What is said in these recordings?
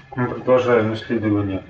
Мы продолжаем исследование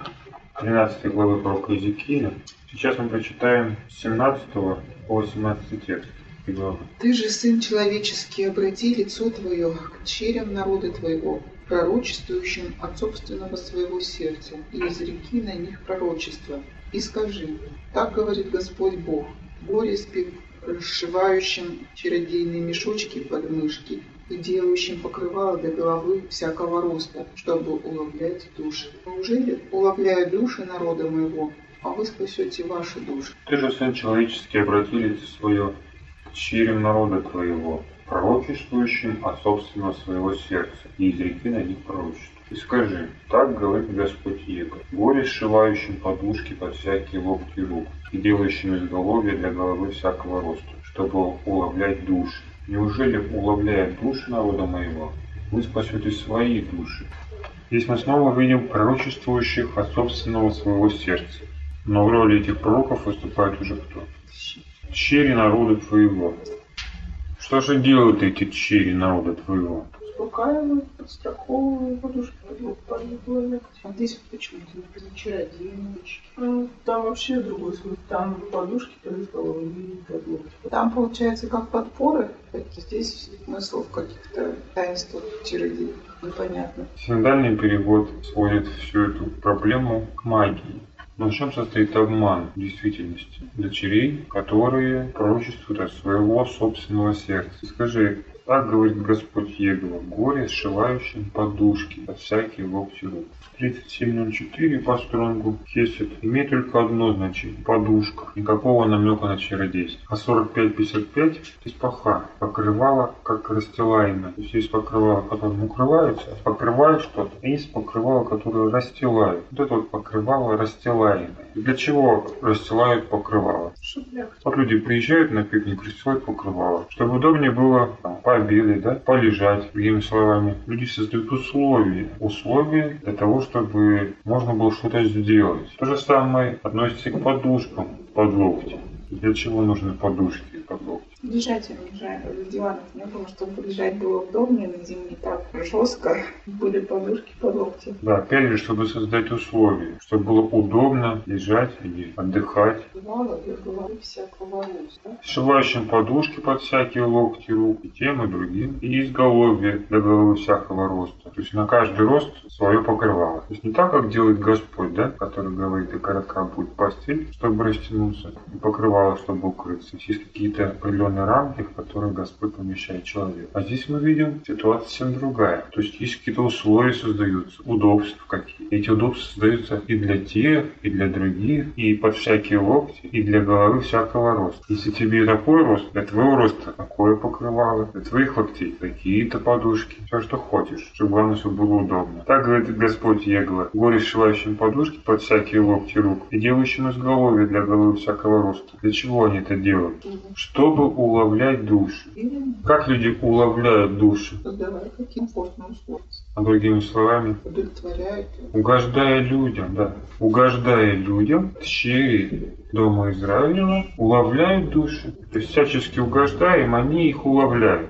13 главы пророка Иезекииля. Сейчас мы прочитаем с 17 по 18 текст главы. «Ты же, сын человеческий, обрати лицо твое к черям народа твоего, пророчествующим от собственного своего сердца, и изреки на них пророчество. И скажи, так говорит Господь Бог, горе спит расшивающим чародейные мешочки под мышки и делающим покрывало до головы всякого роста, чтобы уловлять души. Неужели, уловляя души народа моего, а вы спасете ваши души? Ты же, сын человеческий, обрати лицо свое к черям народа твоего, пророчествующим от собственного своего сердца, и изреки на них пророчество. И скажи, так говорит Господь Егор, горе сшивающим подушки под всякие локти рук, и делающим изголовье для головы всякого роста, чтобы уловлять души. Неужели, уловляя души народа моего, вы спасете свои души? Здесь мы снова видим пророчествующих от собственного своего сердца. Но в роли этих пророков выступает уже кто? Черри народа твоего. Что же делают эти черри народа твоего? Успокаивают, подстраховывают, подушки подготовят. А здесь почему-то написано чародейные. Там вообще другой смысл. Там подушки под головой и под локти. Там получается как подпоры, здесь смысл в каких-то таинствах чародеев. Непонятно. Синодальный перевод сводит всю эту проблему к магии. Но в чем состоит обман в действительности? Дочерей, которые пророчествуют от своего собственного сердца. Скажи, так говорит Господь Егова, горе сшивающим подушки под всякие локти рук. 37.04 по стронгу Хесед имеет только одно значение – подушка, никакого намека на чародейство. А 45.55 есть паха, покрывало как расстилаемое. То есть есть покрывало, которым укрываются, покрывают что-то, и есть покрывало, которое расстилают. Вот это вот покрывало расстилаемое. Для чего расстилают покрывало? Вот люди приезжают на пикник, расстилают покрывало, чтобы удобнее было пообедать, да, полежать. Другими словами, люди создают условия для того, чтобы можно было что-то сделать. То же самое относится и к подушкам под локти. Для чего нужны подушки под локти? Лежать диванов не было, чтобы лежать было удобнее, на зимне так жестко. Были подушки под локти. Да, опять же, чтобы создать условия, чтобы было удобно лежать или отдыхать. Бывало для головы всякого роста. Сшивающим подушки под всякие локти рук, и тем, и другим. И изголовье для головы всякого роста. То есть на каждый рост свое покрывало. То есть не так, как делает Господь, да, который говорит, и коротка будет постель, чтобы растянуться, и покрывало, чтобы укрыться. Есть какие-то определенные рамки, в которые Господь помещает человека. А здесь мы видим ситуация совсем другая. То есть есть какие-то условия создаются, удобства какие. Эти удобства создаются и для тех, и для других, и под всякие локти, и для головы всякого роста. Если тебе такой рост, для твоего роста такое покрывало, для твоих локтей какие-то подушки, все, что хочешь, чтобы главное, чтобы было удобно. Так говорит Господь Егова, горе сшивающим подушки под всякие локти рук, и делающим изголовье для головы всякого роста. Для чего они это делают? Чтобы уловлять души. Как люди уловляют души? Создавая комфортные условия. А другими словами, Удовлетворяют. угождая людям, да. Угождая людям, черри дома Израилева уловляют души. То есть всячески угождая им, они их уловляют.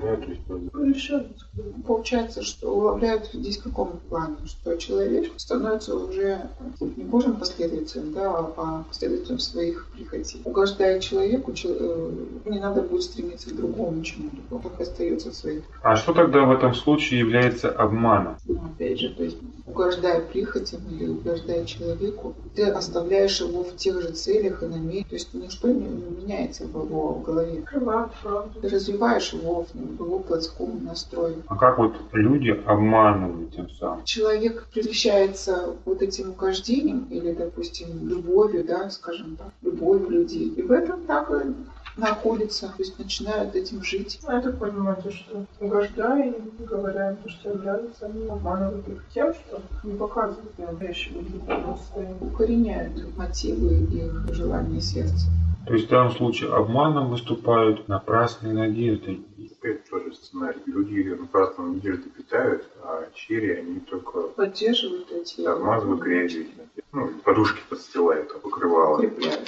Еще получается, что уловляют здесь в каком плане? Что человек становится уже не Божьим последователем, да, а последователем своих прихотей. Угождая человеку, не надо будет стремиться к другому чему-то, он только остается в своих. А что тогда в этом случае является обманом? Опять же, то есть угождая прихотям или угождая человеку, ты оставляешь его в тех же целях и намерениях, то есть ничто не меняется в его голове. Ты развиваешь его в его плотском настрое. А как вот люди обманывают тем самым? Человек прельщается вот этим угождением или, допустим, любовью, да, скажем так, любовью людей. И в этом так и находится, то есть начинают этим жить. Я так понимаю, что угождая им, говоря то, что являются, они обманывают их тем, что не показывают настоящего состояния. Укореняют мотивы их желания сердца. То есть в данном случае обманом выступают напрасные надежды. Опять тоже сценарий. Люди напрасно надежды питают, а черри они только поддерживают эти... обмазывают грязью. Подушки подстилают, покрывало. Укрепляют.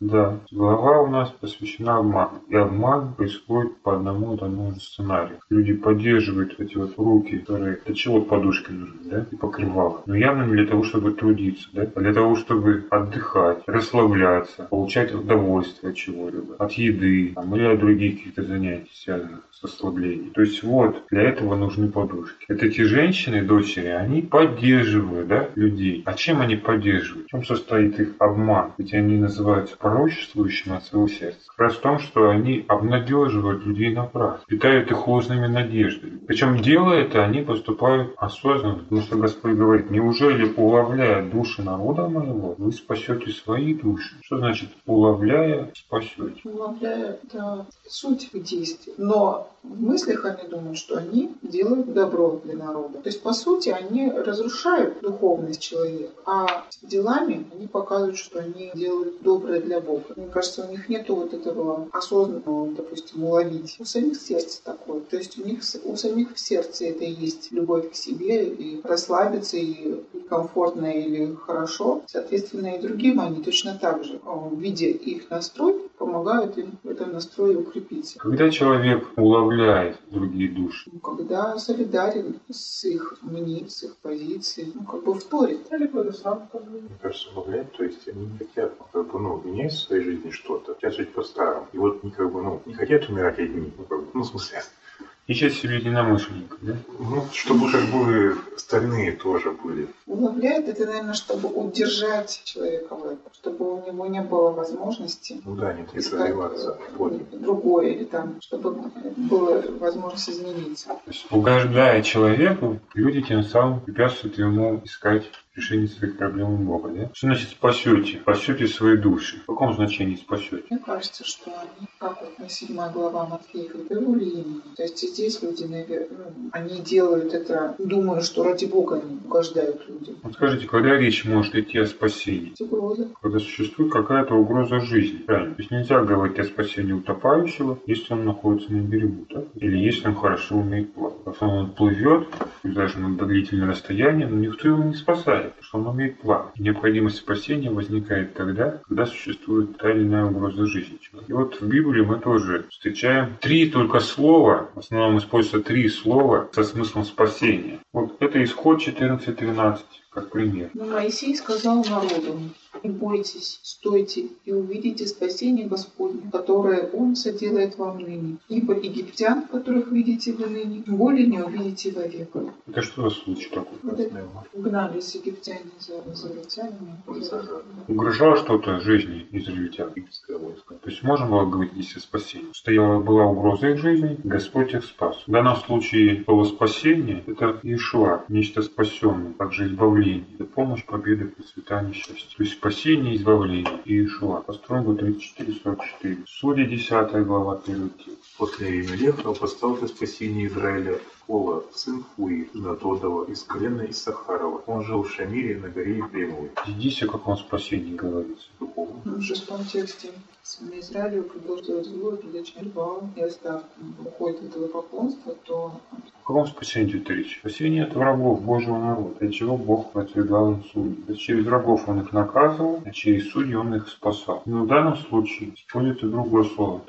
Да, глава у нас посвящена обману. И обман происходит по одному и тому же сценарию. Люди поддерживают эти вот руки, которые... Для чего подушки нужны, да? И покрывало. Но явно не для того, чтобы трудиться, да? А для того, чтобы отдыхать, расслабляться, получать удовольствие от чего-либо. От еды, там, или от других каких-то занятий, связанных с расслаблением. То есть вот, для этого нужны подушки. Вот эти женщины, дочери, они поддерживают, да, людей. А чем они поддерживают? В чем состоит их обман? Ведь они называются пророчествующими от своего сердца. Как раз в том, что они обнадеживают людей напрасно, питают их ложными надеждами. Причем делая это, они поступают осознанно. Потому что Господь говорит: неужели, уловляя души народа моего, вы спасете свои души? Что значит уловляя, спасете? Уловляя, это суть их действий. Но в мыслях они думают, что они делают добро для народа. То есть, по сути, они разрушают духовность человека, а делами они показывают, что они делают доброе для Бога. Мне кажется, у них нет вот этого осознанного, допустим, уловить. У самих сердце такое. То есть у самих в сердце это и есть любовь к себе, и расслабиться, и комфортно или хорошо. Соответственно, и другим они точно так же, видя их настрой, помогают им в этом настрое укрепиться. Когда человек уловляет другие души? Когда солидарен с их мнением, с их позицией, как бы вторит. Или кто-то сам как бы. Мне кажется, уловляют, то есть они не хотят менять в своей жизни что-то, хотят жить по-старому. И вот они не хотят умирать одни, в смысле. Ищут себе единомышленников, да? Чтобы как бы остальные тоже были. Уловляет это, наверное, чтобы удержать человека в этом, чтобы у него не было возможности Не искать развиваться. другое, или там, чтобы была возможность измениться. То есть, угождая человеку, люди тем самым препятствуют ему искать решение своих проблем у Бога, да? Что значит спасете? Спасете свои души. В каком значении спасете? Мне кажется, что они, как вот на 7 глава Матфея, вернули имени. То есть и здесь люди, наверное, они делают это, думая, что ради Бога они угождают людям. Вот скажите, когда речь может идти о спасении? Угроза. Когда существует какая-то угроза жизни, правильно? То есть нельзя говорить о спасении утопающего, если он находится на берегу, так? Или если он хорошо умеет плавать. Если он плывет, даже на длительное расстояние, но никто его не спасает, потому что он умеет плавать. И необходимость спасения возникает тогда, когда существует та или иная угроза жизни человека. И вот в Библии мы тоже встречаем 3 только слова, в основном используются 3 слова со смыслом спасения. Вот это Исход 14:13. Как пример. Но Моисей сказал народу: не бойтесь, стойте и увидите спасение Господне, которое Он соделает вам ныне. Ибо египтян, которых видите вы ныне, более не увидите вовек. Это что за случай такой? Угнались египтяне за израильтянами. Угрожало что-то жизни израильтян? То есть можно было говорить здесь о спасении? Была угроза их жизни, Господь их спас. В данном случае слово спасение — это Иешуа, нечто спасенное, также избавление. Это помощь, победа, процветание, счастье. То есть спасение, избавление и Иешуа. Построен 34:44. Судьи 10 глава 1 текст. После Емелеха поставил ты спасение Израиля Кола, сын Фуи, Надодова, из колена Иссахарова. Он жил в Шамире на горе Ефремовой. Здесь о каком спасении говорится? В 6 тексте Израилю предложил зло, передача льва и остав уходит от этого поклонства, то... О каком спасении идет речь? Спасение от врагов Божьего народа, для чего Бог отвергал им судьи. То есть через врагов Он их наказывал, а через судьи Он их спасал. Но в данном случае используется другое слово.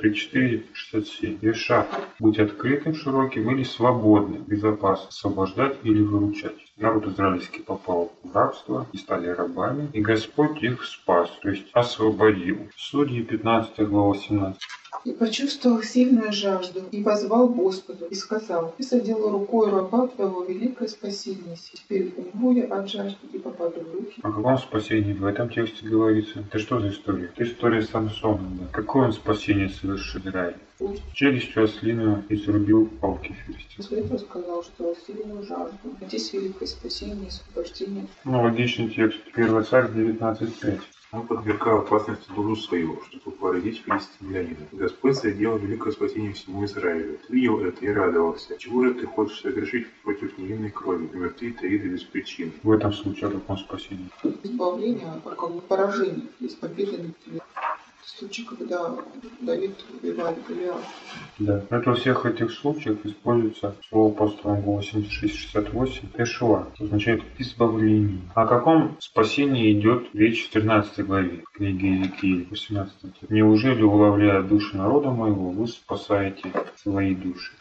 34:67. Решать, быть открытым, широким или свободным, безопасно, освобождать или выручать. Народ израильский попал в рабство и стали рабами, и Господь их спас, то есть освободил. Судьи 15 глава 17. И почувствовал сильную жажду, и возвал Господу, и сказал: Ты соделал рукой раба твоего великое спасение. Теперь умру я от жажды и попаду в руки. О каком спасении в этом тексте говорится? Это что за история? Это история Самсона. Да. Какое он спасение совершил Израиль? Челюстью ослиную изрубил палки филистимлян. После этого сказал, что сильную жажду. Здесь великое спасение и освобождение. Логичный текст. 1 Царь 19:5. Он подвергал опасности душу свою, чтобы поразить филистимлянина. Господь соделал великое спасение всему Израилю. Ты видел это и радовался. Чего же ты хочешь согрешить против невинной крови, мертвей Таида без причин? В этом случае о каком спасении? Избавление, как бы поражение, есть победа над Случай, когда Давид убивали Голиафа. Да. Это во всех этих случаях используется слово по Стронгу 8668 «Тешуа», что означает «избавление». О каком спасении идет речь в 13 главе книги Иезекииль, 18 стих. «Неужели, уловляя души народа моего, вы спасаете свои души?»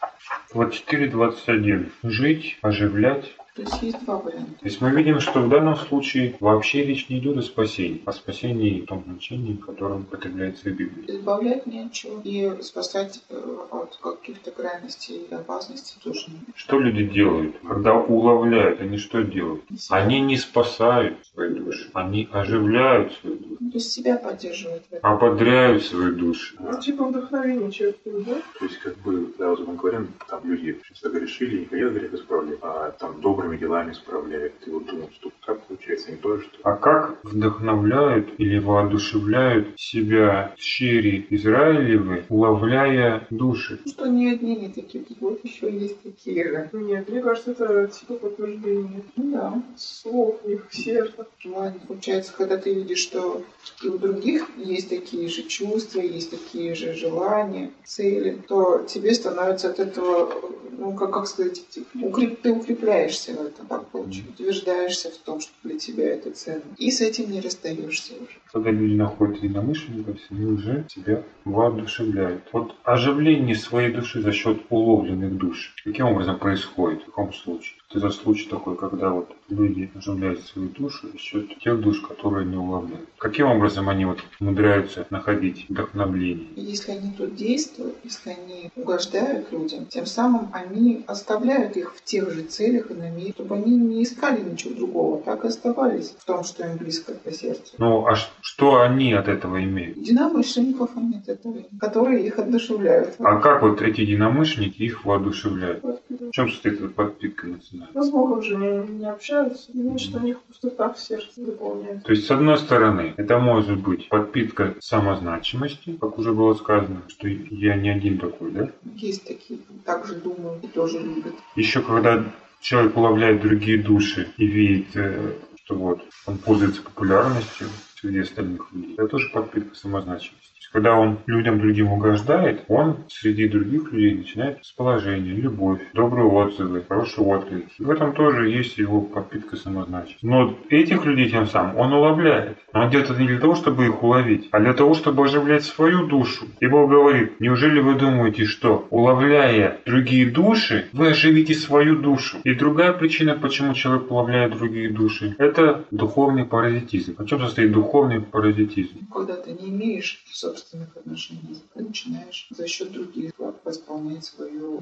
24:21. Жить, оживлять. То есть есть два варианта. То есть мы видим, что в данном случае вообще речь не идет о спасении, о спасении в том значении, в котором употребляется в Библии. Избавлять не от чего. И спасать от каких-то крайностей и опасностей тоже не. Что люди делают? Когда уловляют, они что делают? Они не спасают свои души, они оживляют свои души, То есть себя поддерживают в этом. ободряют свои души. Ну, типа вдохновение человек да? То есть, как бы, когда вот мы говорим, там люди согрешили, не хотят грех исправлять, а там добрыми делами исправляют. И вот думают, что так получается не то, что... А как вдохновляют или воодушевляют себя щери Израилевы, уловляя души? Что не одни не такие, вот еще есть такие же. Нет, мне кажется, это типа подтверждение Ну да, слов их сердца. желание. Получается, когда ты видишь, что и у других есть такие же чувства, есть такие же желания, цели, то тебе становится от этого, ну, как сказать, ты укрепляешься в этом, так получается, утверждаешься в том, что для тебя это ценно. И с этим не расстаешься уже. Когда люди находят единомышленников, они уже себя воодушевляют. Вот оживление своей души за счет уловленных душ. Каким образом происходит? В каком случае? Это случай такой, когда вот люди оживляют свою душу за счет тех душ, которые не уловляют. Каким образом они вот умудряются находить вдохновление? И если они тут действуют, если они угождают людям, тем самым они оставляют их в тех же целях и намерениях, чтобы они не искали ничего другого, так и оставались в том, что им близко по сердцу. Ну, а что они от этого имеют? Единомышленников они от этого, которые их одушевляют. А как вот эти единомышленники их воодушевляют? В чем состоит эта подпитка национальная? Ну, с Богом же не общаются, значит, у них пустота в сердце заполняется. То есть, с одной стороны, это может быть подпитка самозначимости, как уже было сказано, что я не один такой, да? Есть такие, также думают и тоже любят. Еще когда человек уловляет другие души и видит, что вот он пользуется популярностью среди остальных людей, это тоже подпитка самозначимости. Когда он людям другим угождает, он среди других людей начинает расположение, любовь, добрые отзывы, хорошие отклики. В этом тоже есть его подпитка самозначимости. Но этих людей тем самым он уловляет. Но он делает это не для того, чтобы их уловить, а для того, чтобы оживлять свою душу. И Бог говорит: неужели вы думаете, что уловляя другие души, вы оживите свою душу? И другая причина, почему человек уловляет другие души, это духовный паразитизм. В чем состоит духовный паразитизм? Когда ты не имеешь собственных отношений, ты начинаешь за счет других восполнять свою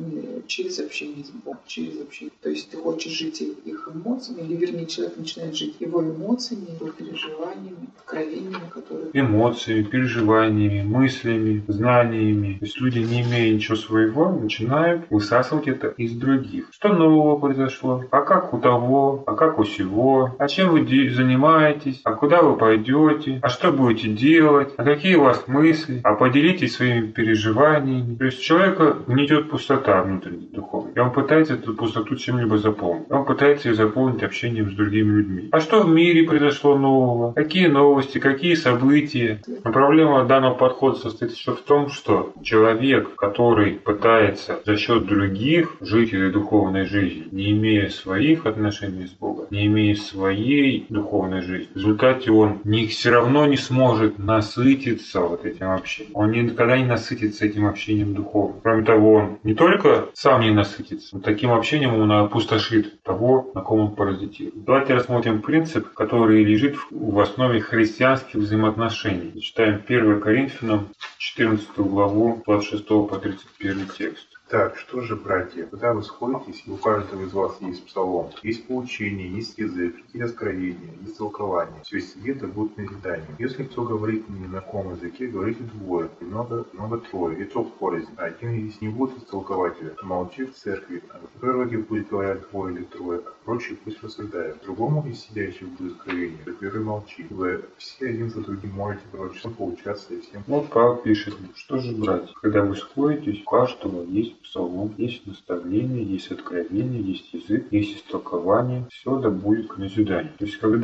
через общение с Богом, через общение. То есть ты хочешь жить их эмоциями, или вернее человек начинает жить его эмоциями, его переживаниями, откровениями, которые... Эмоциями, переживаниями, мыслями, знаниями. То есть люди, не имея ничего своего, начинают высасывать это из других. Что нового произошло? А как у того? А как у сего? А чем вы занимаетесь? А куда вы пойдете? А что будете делать? А какие у вас мысли? А поделитесь своими переживаниями. То есть у человека гнетет пустота внутренняя, духовная. И он пытается эту пустоту чем-либо заполнить. Он пытается ее заполнить общением с другими людьми. А что в мире произошло нового? Какие новости? Какие события? Но проблема данного подхода состоит еще в том, что человек, который пытается за счет других жить этой духовной жизнью, не имея своих отношений с Богом, не имея своей духовной жизни, в результате он все равно не сможет насытиться вот этим общением. Он никогда не насытится этим общением духовным. Кроме того, он не только сам не насытится, но таким общением он опустошит того, на ком он паразитирует. Давайте рассмотрим принцип, который лежит в основе христианских взаимоотношений. Читаем 1 Коринфянам 14 главу 26 по 31 текст. Так, что же, братья, когда вы сходитесь, и у каждого из вас есть псалом, есть поучение, есть язык, есть откровение, есть толкование, все есть где-то будет назидание. Если кто говорит не на каком языке, говорите двое, и много трое, и то порознь. А один из не будет из толкователя, то молчи в церкви, а в природе будет говорить двое или трое, а прочие пусть рассуждают. Другому из сидящих будет откровение, так первый молчи. Вы все один за другим можете пророчество поучаться и всем. Вот Павел пишет: что же, братья, когда вы сходитесь, у каждого есть псалом, есть наставление, есть откровение, есть язык, есть истолкование, все да будет к назиданию. То есть, когда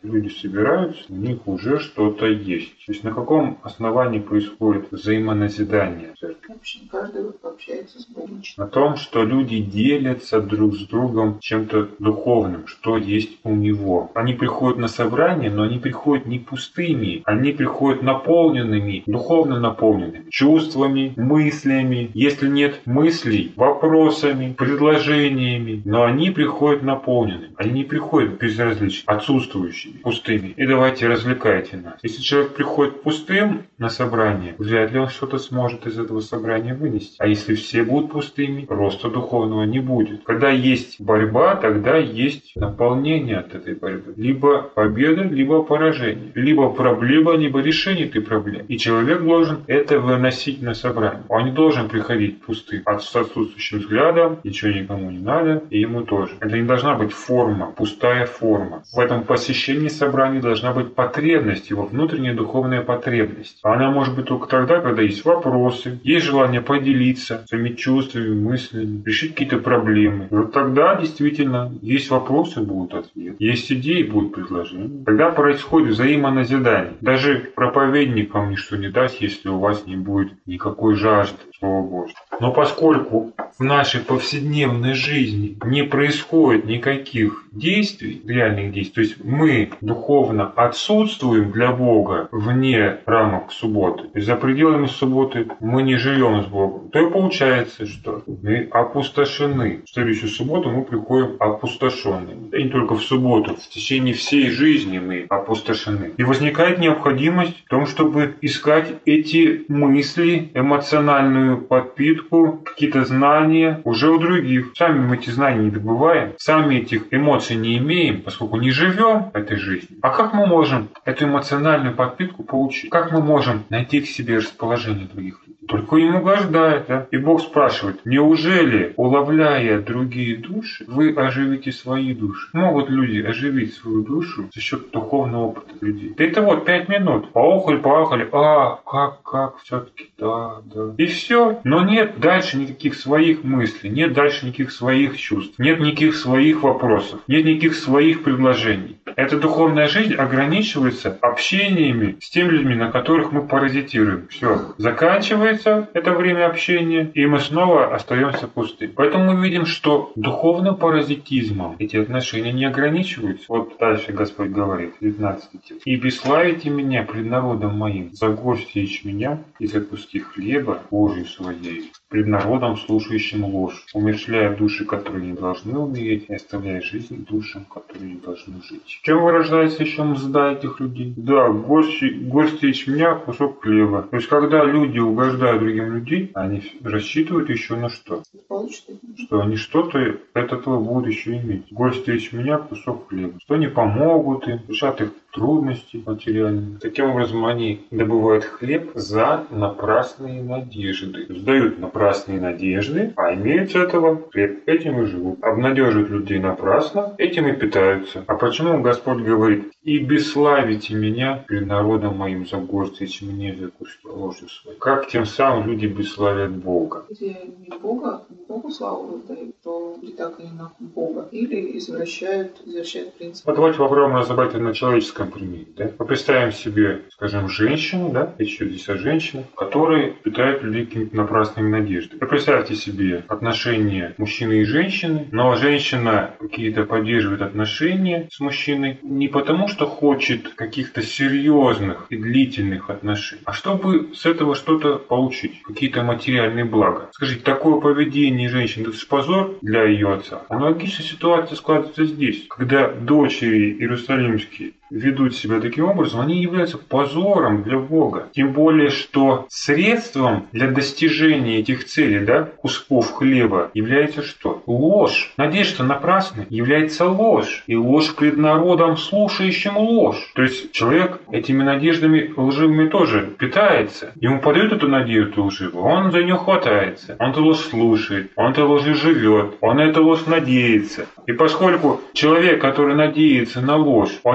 люди собираются, у них уже что-то есть. То есть на каком основании происходит взаимоназидание в церкви? Вообще каждый общается с Богом. На том, что люди делятся друг с другом чем-то духовным, что есть у него. Они приходят на собрание, но они приходят не пустыми, они приходят наполненными, духовно наполненными, чувствами, мыслями. Если нет мыслей, вопросами, предложениями, но они приходят наполненными. Они не приходят безразличными, отсутствующими, пустыми. И давайте развлекайте нас. Если человек приходит пустым на собрание, вряд ли он что-то сможет из этого собрания вынести. А если все будут пустыми, роста духовного не будет. Когда есть борьба, тогда есть наполнение от этой борьбы. Либо победа, либо поражение. Либо проблема, либо решение этой проблемы. И человек должен это выносить на собрание. Он не должен приходить пустым, с отсутствующим взглядом, ничего никому не надо, и ему тоже. Это не должна быть форма, пустая форма. В этом посещении собрания должна быть потребность, его внутренняя духовная потребность. Она может быть только тогда, когда есть вопросы, есть желание поделиться своими чувствами, мыслями, решить какие-то проблемы. И вот тогда действительно есть вопросы, будут ответы, есть идеи, будут предложения. Тогда происходит взаимоназидание. Даже проповедник вам ничто не даст, если у вас не будет никакой жажды Слова Божьего. Но поскольку в нашей повседневной жизни не происходит никаких действий, реальных действий, то есть мы духовно отсутствуем для Бога вне рамок субботы, и за пределами субботы мы не живем с Богом, то и получается, что мы опустошены. В следующую субботу мы приходим опустошенными. И не только в субботу, в течение всей жизни мы опустошены. И возникает необходимость в том, чтобы искать эти мысли, эмоциональную подпитку, какие-то знания уже у других. Сами мы эти знания не добываем, сами этих эмоций не имеем, поскольку не живем этой жизнью. А как мы можем эту эмоциональную подпитку получить? Как мы можем найти к себе расположение других людей? Только им угождает, да? И Бог спрашивает, неужели, уловляя другие души, вы оживите свои души? Могут люди оживить свою душу за счет духовного опыта людей? Да это вот 5 минут. Поохали, как, все-таки, да. И все. Но нет дальше никаких своих мыслей, нет дальше никаких своих чувств, нет никаких своих вопросов, нет никаких своих предложений. Эта духовная жизнь ограничивается общениями с теми людьми, на которых мы паразитируем. Все. Заканчивается это время общения, и мы снова остаемся пусты. Поэтому мы видим, что духовным паразитизмом эти отношения не ограничиваются. Вот дальше Господь говорит, 19 текст. «И бесславите меня пред народом моим за горсть ячменя и за куски хлеба Божию своей, пред народом, слушающим ложь, умерщвляя души, которые не должны умереть, и оставляя жизнь душам, которые не должны жить». В чем выражается еще мзда этих людей? Да, горсть ячменя, кусок хлеба. То есть, когда люди угождают другим людям, они рассчитывают еще на что? Что они что-то от этого будут еще иметь. Горсть ячменя, кусок хлеба. Что они помогут им, решат их трудности материальные. Таким образом, они добывают хлеб за напрасные надежды. Сдают напрасные надежды, а имеют с этого хлеб. Этим и живут. Обнадеживают людей напрасно, этим и питаются. А почему Господь говорит, и бесславите меня пред народом моим за горсть ячменя, за куски ложи своей? Как тем самым люди бесславят Бога? Где не Богу славу воздают, то и так и на Бога. Или извращают принцип. Вот давайте попробуем разобрать это на человеческом примере. Да? Мы представим себе, скажем, женщину, да? Речь идет здесь о женщинах, которые питают людей какими-то напрасными надеждами. Вы представьте себе отношения мужчины и женщины, но женщина какие-то поддерживает отношения с мужчиной не потому, что хочет каких-то серьезных и длительных отношений, а чтобы с этого что-то получить, какие-то материальные блага. Скажите, такое поведение женщины, это же позор для ее отца. Аналогичная ситуация складывается здесь, когда дочери иерусалимские ведут себя таким образом, они являются позором для Бога. Тем более, что средством для достижения этих целей, да, кусков хлеба, является что? Ложь. Надежда напрасная является ложь. И ложь пред народом, слушающим ложь. То есть человек этими надеждами лживыми тоже питается. Ему подают эту надежду лживую, он за нее хватается. Он эту ложь слушает, он этой ложью живет, он на эту ложь надеется. И поскольку человек, который надеется на ложь, он в принципе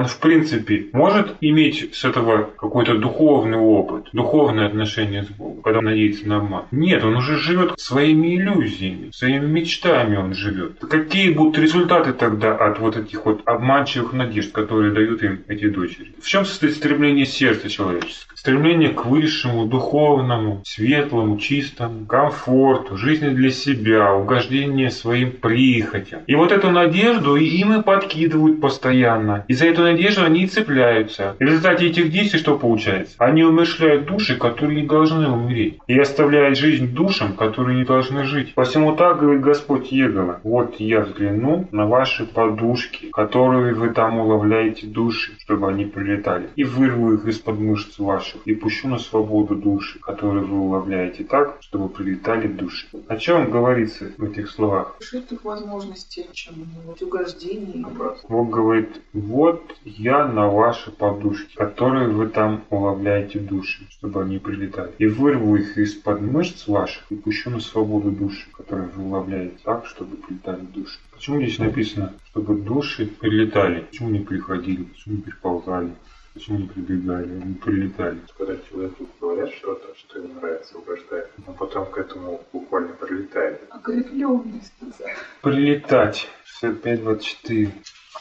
принципе, может иметь с этого какой-то духовный опыт, духовное отношение с Богом, когда он надеется на обман? Нет, он уже живет своими иллюзиями, своими мечтами он живет. Какие будут результаты тогда от вот этих вот обманчивых надежд, которые дают им эти дочери? В чем состоит стремление сердца человеческого? Стремление к высшему, духовному, светлому, чистому, комфорту, жизни для себя, угождение своим прихотям. И вот эту надежду им и подкидывают постоянно. И за эту надежду они и цепляются. И в результате этих действий что получается? Они умерщвляют души, которые не должны умереть. И оставляют жизнь душам, которые не должны жить. Посему так говорит Господь Егова: вот я взгляну на ваши подушки, которые вы там уловляете души, чтобы они прилетали, и вырву их из-под мышц ваших, и пущу на свободу души, которые вы уловляете так, чтобы прилетали души. О чем говорится в этих словах? Лишит возможностей, чем угождений. Бог говорит: вот я на ваши подушки, которые вы там уловляете души, чтобы они прилетали, и вырву их из-под мышц ваших, и пущу на свободу души, которые вы уловляете так, чтобы прилетали души. Почему здесь написано, чтобы души прилетали? Почему не приходили? Почему не приползали? Почему не прибегали, не прилетали? Когда человеку говорят что-то, что ему нравится, угождает, но потом к этому буквально прилетает. Окрыленность. Прилетать. 65-24.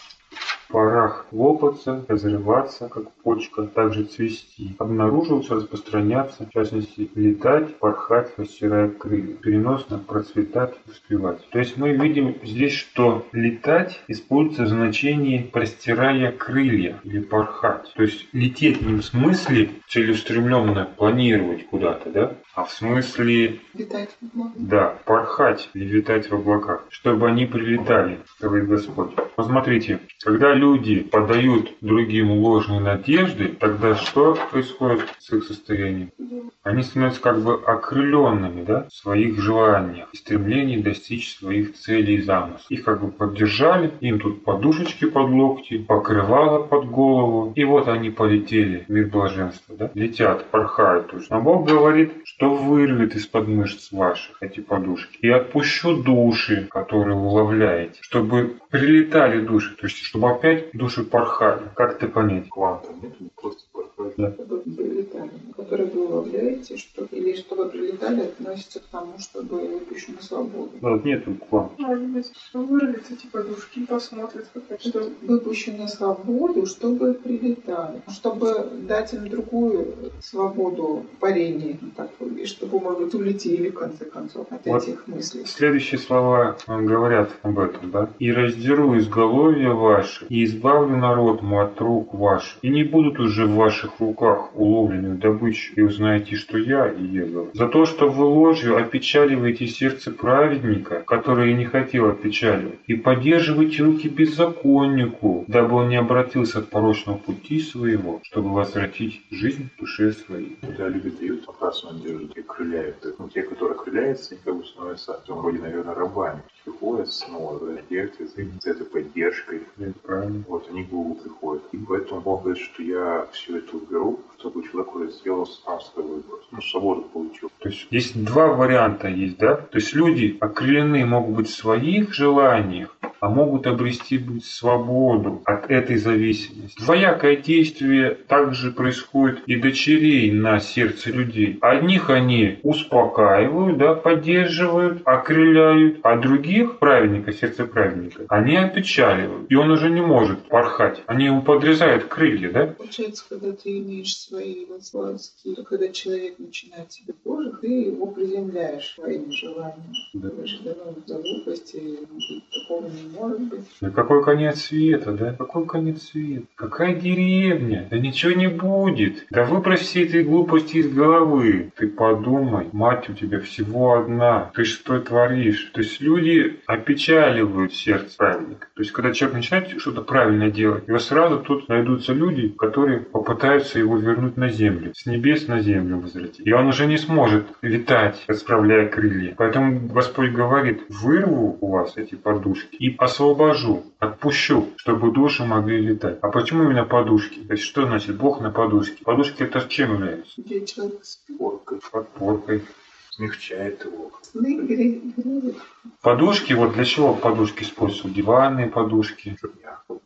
В парах лопаться, разрываться, как почка, также цвести. Обнаруживаться, распространяться, в частности, летать, порхать, растирая крылья. Переносно процветать, успевать. То есть мы видим здесь, что летать используется в значении простирая крылья или порхать. То есть лететь не в смысле целеустремленно планировать куда-то, да? А в смысле... Летать в облаках. Да, порхать, летать в облаках, чтобы они прилетали, говорит Господь. Посмотрите, когда люди подают другим ложные надежды, тогда что происходит с их состоянием? Они становятся как бы окрыленными, да, в своих желаниях и стремлении достичь своих целей и замыслов. Их как бы поддержали, им тут подушечки под локти, покрывало под голову, и вот они полетели в мир блаженства, да, летят, порхают уже. Но Бог говорит, что вырвет из-под мышц ваших эти подушки, и отпущу души, которые вы уловляете, чтобы прилетали души, то есть чтобы опять души порхали. Как это понять? Квантом нет, просто порхает. Да. Чтобы прилетали, которые вы уловляете, что... или чтобы прилетали, относится к тому, чтобы выпущу на свободу. Вот нету плана. Может быть, вырвет эти подушки и посмотрит, как Что это. выпущу на свободу, чтобы прилетали. Чтобы дать им другую свободу парения, так, и чтобы, может быть, улетели, в конце концов, от Вот. этих мыслей. Следующие слова говорят об этом, да? «И раздеру изголовья ваши, и избавлю народ мой от рук ваших, и не будут уже в ваших руках уловленную добычу, и узнаете, что я Егова. За то, что вы ложью опечаливаете сердце праведника, который не хотел опечаливать, и поддерживаете руки беззаконнику, дабы он не обратился от порочного пути своего, чтобы возвратить жизнь в душе своей». Когда люди дают опасную надежду и крыляют, ну, те, которые крыляются, они как бы становятся в том роде, наверное, рабами. Приходят снова за надеждой, за этой поддержкой. Это правильно. Вот они к Богу приходят. И поэтому Бог говорит, что я все это уберу, чтобы человек уже сделал сам свой выбор. Ну, свободу получил. То есть есть два варианта есть, да? То есть люди окрылены могут быть в своих желаниях, а могут обрести свободу от этой зависимости. Двоякое действие также происходит и дочерей на сердце людей. Одних они успокаивают, да, поддерживают, окрыляют, а других, праведника, сердце праведника, они опечаливают. И он уже не может порхать. Они ему подрезают крылья, да? Получается, когда ты имеешь свои возможности, когда человек начинает себе Божих, ты его приземляешь своими желаниями. Да. Говоришь, да ну, за глупости, такого не может быть. Да какой конец света, да? Какой конец света? Какая деревня? Да ничего не будет. Да выбрось все этой глупости из головы. Ты подумай, мать у тебя всего одна. Ты что творишь? То есть люди опечаливают сердце праведника. То есть когда человек начинает что-то правильно делать, его сразу тут найдутся люди, которые попытаются его вернуть на землю. С небес на землю возвратить. И он уже не сможет летать, расправляя крылья. Поэтому Господь говорит: вырву у вас эти подушки и освобожу, отпущу, чтобы души могли летать. А почему именно подушки? То есть что значит Бог на подушке? Подушки это чем являются? Где человек спит, Поркой. Подпоркой. Смягчает его. сны греет. Подушки, вот для чего подушки используются? Диванные подушки. Чтоб мягко.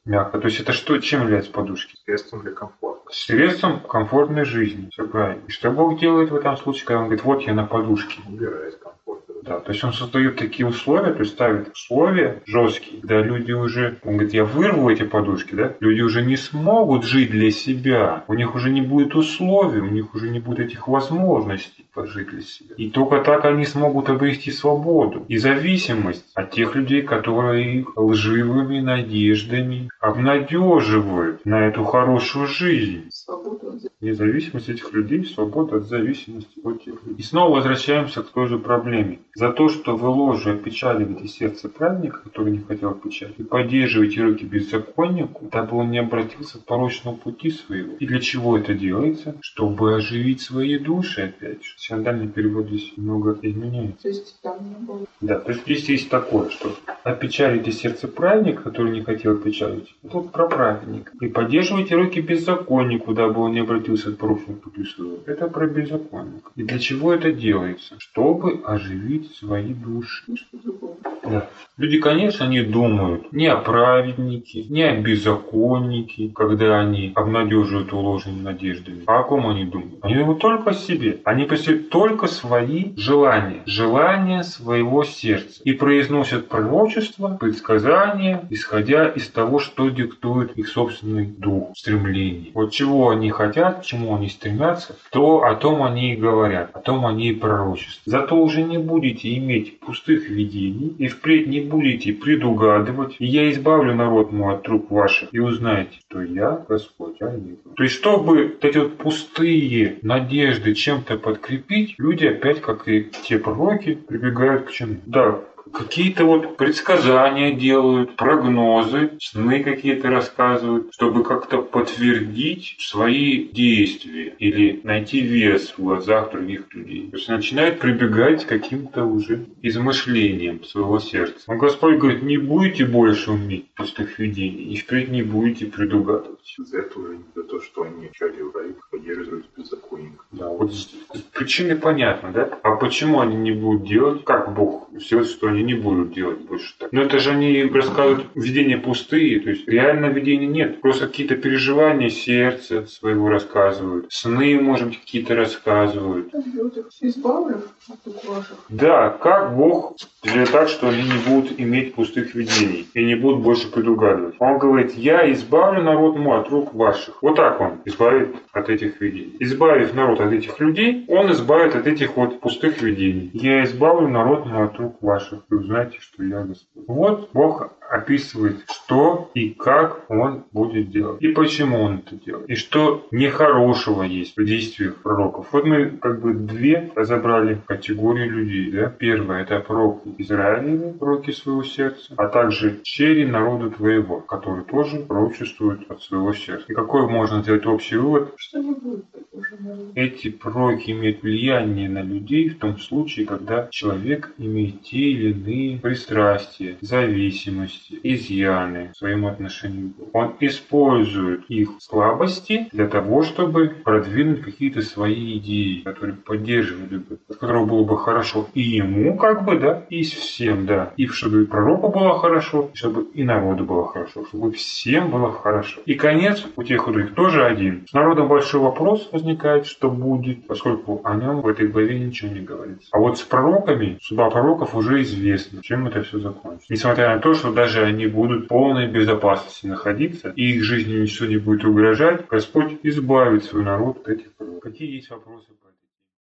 Мягко. То есть это что, чем является подушки? Средством для комфорта. Средством комфортной жизни. Все правильно. И что Бог делает в этом случае, когда Он говорит, вот я на подушке? Убирает комфорт. Да, то есть Он создает такие условия, то есть ставит условия жесткие, когда люди уже, Он говорит, я вырву эти подушки, да, люди уже не смогут жить для себя, у них уже не будет условий, у них уже не будет этих возможностей пожить для себя. И только так они смогут обрести свободу и зависимость от тех людей, которые их лживыми надеждами обнадеживают на эту хорошую жизнь. Свободу от Независимость этих людей, свобода от зависимости от тех людей. И снова возвращаемся к той же проблеме. За то, что вы ложью опечаливаете сердце праведника, который не хотел печали, и поддерживаете руки беззаконнику, дабы он не обратился к порочному пути своего. И для чего это делается? Чтобы оживить свои души, опять же. Синодальный перевод здесь немного изменяется. То есть там не было. Да, то есть здесь есть такое, что опечалите сердце праведника, который не хотел печалить. Тут про праведника. И поддерживайте руки беззаконнику, дабы он не обратился к порочному пути своего. Это про беззаконника. И для чего это делается? Чтобы оживить свои души. Ничего другого. Да. Люди, конечно, не думают ни о праведнике, ни о беззаконнике, когда они обнадеживают ложными надеждами. А о ком они думают? Они думают только о себе. Они преследуют только свои желания. Желания своего сердца. И произносят пророчества, предсказания, исходя из того, что диктует их собственный дух, стремление. Вот чего они хотят, к чему они стремятся, то о том они и говорят, о том они и пророчествуют. Зато уже не будете иметь пустых видений, и впредь не будете предугадывать, и я избавлю народ мой от рук ваших, и узнаете, что я Господь, а не вы. То есть, чтобы эти вот пустые надежды чем-то подкрепить, люди опять, как и те пророки, прибегают к чему? Да, какие-то вот предсказания делают, прогнозы, сны какие-то рассказывают, чтобы как-то подтвердить свои действия или найти вес в глазах других людей. То есть начинают прибегать к каким-то уже измышлениям своего сердца. Но Господь говорит, не будете больше уметь пустых видений, и впредь не будете предугадывать. За это уже не за то, что они вначале враги поддерживают беззаконника. Да, вот причины понятны, да? А почему они не будут делать? Как Бог сделает, что они не будут делать больше так? Но это же они рассказывают видения пустые, то есть реально видений нет. Просто какие-то переживания сердца своего рассказывают. Сны, может быть, какие-то рассказывают. Люди избавлю от рук ваших. Да, как Бог сделает так, что они не будут иметь пустых видений и не будут больше предугадывать. Он говорит, я избавлю народ мой от рук ваших. Вот так он избавит от этих видений. Избавив народ от этих людей, он избавит от этих вот пустых видений. Я избавлю народ мой от рук ваших. И узнаете, что я Господь. Вот Бог описывает, что и как он будет делать. И почему он это делает. И что нехорошего есть в действиях пророков. Вот мы как бы две разобрали категории людей. Да? Первое — это пророки Израилевы, пророки своего сердца, а также чери народа твоего, которые тоже пророчествуют от своего сердца. И какой можно сделать общий вывод? Что не будет такого же народа. Эти пророки имеют влияние на людей в том случае, когда человек имеет те или иные пристрастия, зависимости, изъяны в своем отношении к Богу. Он использует их слабости для того, чтобы продвинуть какие-то свои идеи, которые поддерживали бы, от которого было бы хорошо и ему, как бы, да, и всем, да. И чтобы и пророку было хорошо, и чтобы и народу было хорошо, чтобы всем было хорошо. И конец у тех и других тоже один. С народом большой вопрос возникает, что будет, поскольку о нем в этой главе ничего не говорится. А вот с пророками, судьба пророков уже известна, чем это все закончится. Несмотря на то, что даже они будут в полной безопасности находиться, и их жизни ничего не будет угрожать, Господь избавит свой народ от этих пророков. Какие есть вопросы?